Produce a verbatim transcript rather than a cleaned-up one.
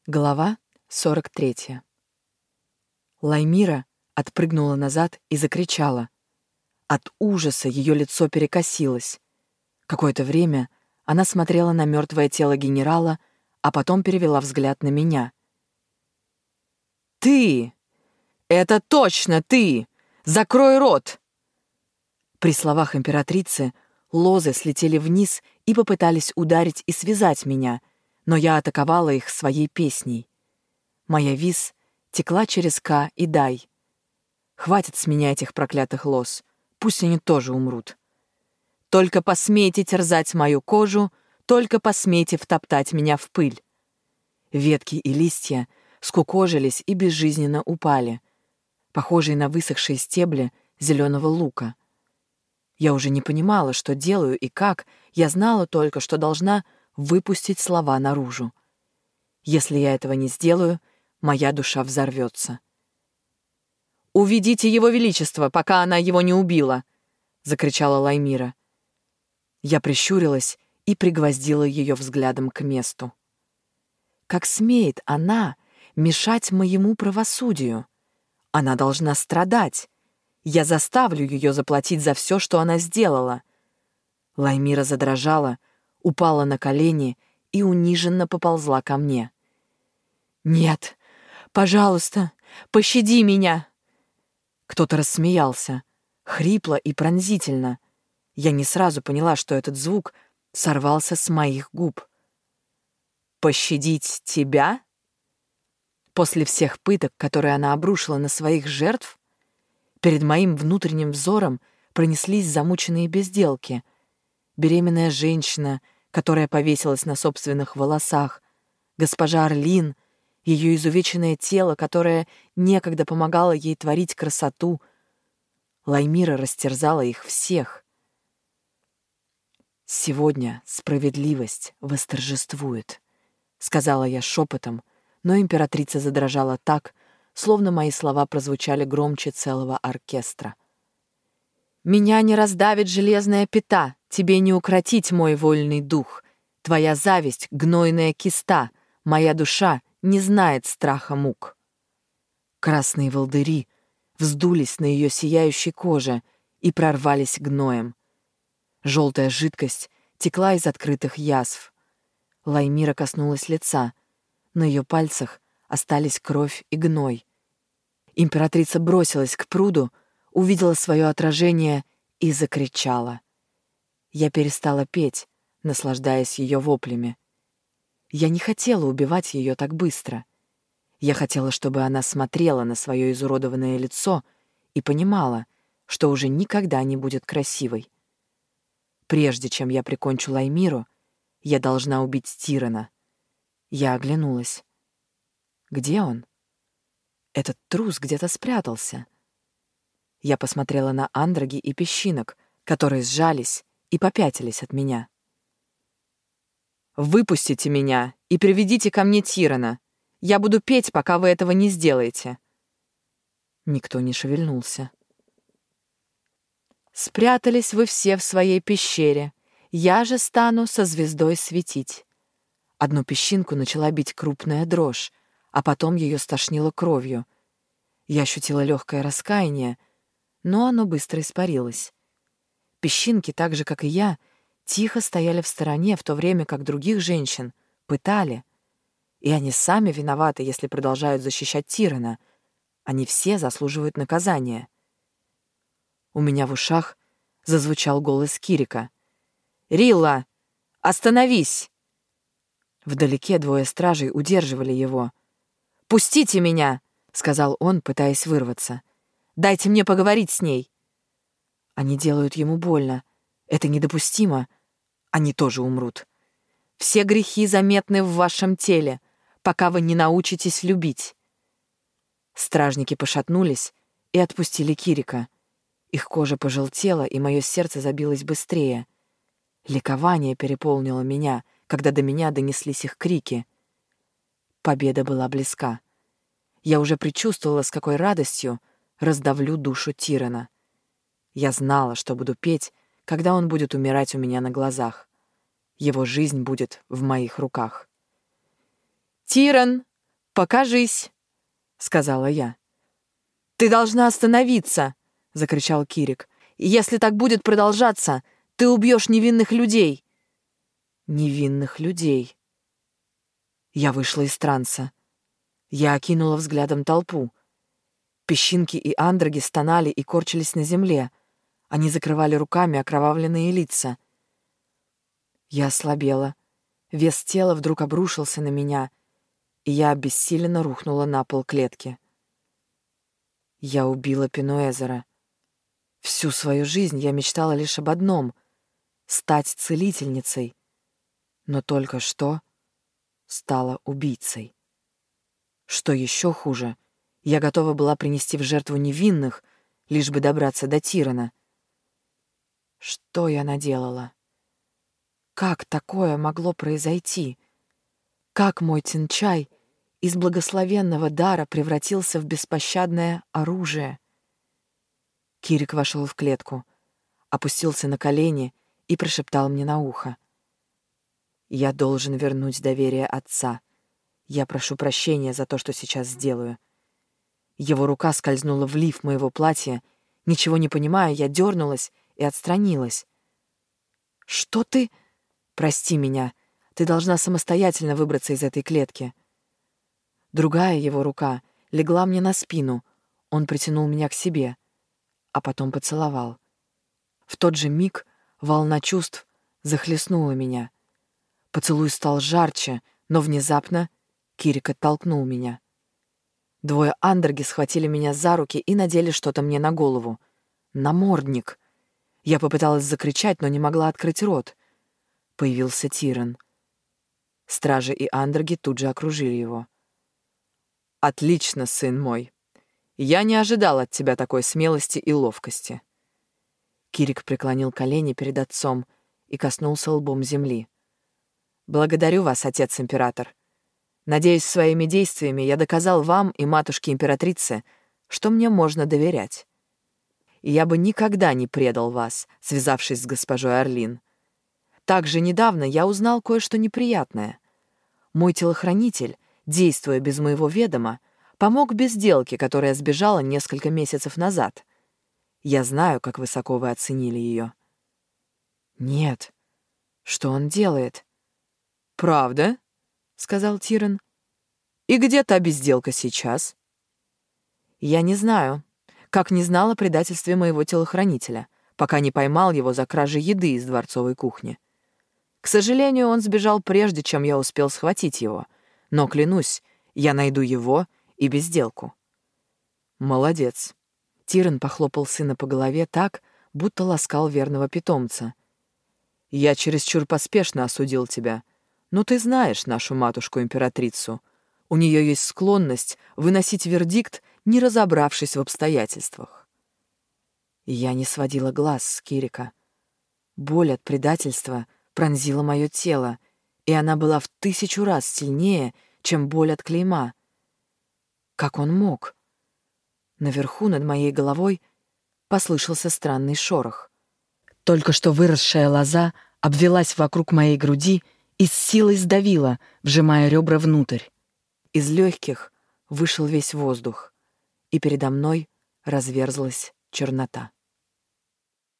Глава сорок третья. Лаймира отпрыгнула назад и закричала. От ужаса ее лицо перекосилось. Какое-то время она смотрела на мертвое тело генерала, а потом перевела взгляд на меня. «Ты! Это точно ты! Закрой рот!» При словах императрицы лозы слетели вниз и попытались ударить и связать меня, но я атаковала их своей песней. Моя виз текла через Ка и Дай. Хватит с меня этих проклятых лоз, пусть они тоже умрут. Только посмейте терзать мою кожу, только посмейте втоптать меня в пыль. Ветки и листья скукожились и безжизненно упали, похожие на высохшие стебли зеленого лука. Я уже не понимала, что делаю и как, я знала только, что должна выпустить слова наружу. Если я этого не сделаю, моя душа взорвется. «Уведите его величество, пока она его не убила!» — закричала Лаймира. Я прищурилась и пригвоздила ее взглядом к месту. Как смеет она мешать моему правосудию? Она должна страдать. Я заставлю ее заплатить за все, что она сделала. Лаймира задрожала, упала на колени и униженно поползла ко мне. «Нет, пожалуйста, пощади меня!» Кто-то рассмеялся, хрипло и пронзительно. Я не сразу поняла, что этот звук сорвался с моих губ. «Пощадить тебя?» После всех пыток, которые она обрушила на своих жертв, перед моим внутренним взором пронеслись замученные безделки. Беременная женщина, которая повесилась на собственных волосах, госпожа Орлин, ее изувеченное тело, которое некогда помогало ей творить красоту. Лаймира растерзала их всех. «Сегодня справедливость восторжествует», — сказала я шепотом, но императрица задрожала так, словно мои слова прозвучали громче целого оркестра. «Меня не раздавит железная пята, тебе не укротить мой вольный дух. Твоя зависть — гнойная киста, моя душа не знает страха мук». Красные волдыри вздулись на ее сияющей коже и прорвались гноем. Желтая жидкость текла из открытых язв. Лаймира коснулась лица. На ее пальцах остались кровь и гной. Императрица бросилась к пруду, увидела свое отражение и закричала. Я перестала петь, наслаждаясь ее воплями. Я не хотела убивать ее так быстро. Я хотела, чтобы она смотрела на свое изуродованное лицо и понимала, что уже никогда не будет красивой. Прежде чем я прикончу Лаймиру, я должна убить Тирана. Я оглянулась. Где он? Этот трус где-то спрятался. Я посмотрела на андроги и песчинок, которые сжались и попятились от меня. «Выпустите меня и приведите ко мне Тирана. Я буду петь, пока вы этого не сделаете». Никто не шевельнулся. «Спрятались вы все в своей пещере. Я же стану со звездой светить». Одну песчинку начала бить крупная дрожь, а потом ее стошнило кровью. Я ощутила легкое раскаяние, но оно быстро испарилось. Песчинки, так же, как и я, тихо стояли в стороне, в то время как других женщин пытали. И они сами виноваты, если продолжают защищать Тирана. Они все заслуживают наказания. У меня в ушах зазвучал голос Кирика. «Рилла, остановись!» Вдалеке двое стражей удерживали его. «Пустите меня!» — сказал он, пытаясь вырваться. «Дайте мне поговорить с ней!» Они делают ему больно. Это недопустимо. Они тоже умрут. Все грехи заметны в вашем теле, пока вы не научитесь любить. Стражники пошатнулись и отпустили Кирика. Их кожа пожелтела, и мое сердце забилось быстрее. Ликование переполнило меня, когда до меня донеслись их крики. Победа была близка. Я уже предчувствовала, с какой радостью раздавлю душу Тирана. Я знала, что буду петь, когда он будет умирать у меня на глазах. Его жизнь будет в моих руках. «Тиран, «Покажись», — сказала я. «Ты должна остановиться», — закричал Кирик. «Если так будет продолжаться, ты убьешь невинных людей». «Невинных людей». Я вышла из транса. Я окинула взглядом толпу. Песчинки и андроги стонали и корчились на земле. Они закрывали руками окровавленные лица. Я ослабела. Вес тела вдруг обрушился на меня, и я обессиленно рухнула на пол клетки. Я убила Пенуэзера. Всю свою жизнь я мечтала лишь об одном — стать целительницей. Но только что стала убийцей. Что еще хуже, я готова была принести в жертву невинных, лишь бы добраться до Тирана. Что я наделала? Как такое могло произойти? Как мой Тинчай из благословенного дара превратился в беспощадное оружие? Кирик вошел в клетку, опустился на колени и прошептал мне на ухо. «Я должен вернуть доверие отца. Я прошу прощения за то, что сейчас сделаю». Его рука скользнула в лиф моего платья. Ничего не понимая, я дернулась и отстранилась. «Что ты...» «Прости меня. Ты должна самостоятельно выбраться из этой клетки». Другая его рука легла мне на спину. Он притянул меня к себе, а потом поцеловал. В тот же миг волна чувств захлестнула меня. Поцелуй стал жарче, но внезапно Кирик оттолкнул меня. Двое андроги схватили меня за руки и надели что-то мне на голову. Намордник. Я попыталась закричать, но не могла открыть рот. Появился Тиран. Стражи и андроги тут же окружили его. «Отлично, сын мой. Я не ожидал от тебя такой смелости и ловкости». Кирик преклонил колени перед отцом и коснулся лбом земли. «Благодарю вас, отец-император. Надеюсь, своими действиями я доказал вам и матушке-императрице, что мне можно доверять. И я бы никогда не предал вас, связавшись с госпожой Орлин. Также недавно я узнал кое-что неприятное. Мой телохранитель, действуя без моего ведома, помог безделке, которая сбежала несколько месяцев назад. Я знаю, как высоко вы оценили ее». «Нет. Что он делает?» «Правда?» — сказал Тиран. «И где та безделка сейчас?» «Я не знаю, как не знал о предательстве моего телохранителя, пока не поймал его за кражей еды из дворцовой кухни. К сожалению, он сбежал прежде, чем я успел схватить его, но, клянусь, я найду его и безделку». «Молодец». Тиран похлопал сына по голове так, будто ласкал верного питомца. «Я чересчур поспешно осудил тебя, но ты знаешь нашу матушку-императрицу. У нее есть склонность выносить вердикт, не разобравшись в обстоятельствах». Я не сводила глаз с Кирика. Боль от предательства пронзила мое тело, и она была в тысячу раз сильнее, чем боль от клейма. Как он мог? Наверху над моей головой послышался странный шорох. Только что выросшая лоза обвелась вокруг моей груди и с силой сдавила, вжимая ребра внутрь. Из легких вышел весь воздух, и передо мной разверзлась чернота.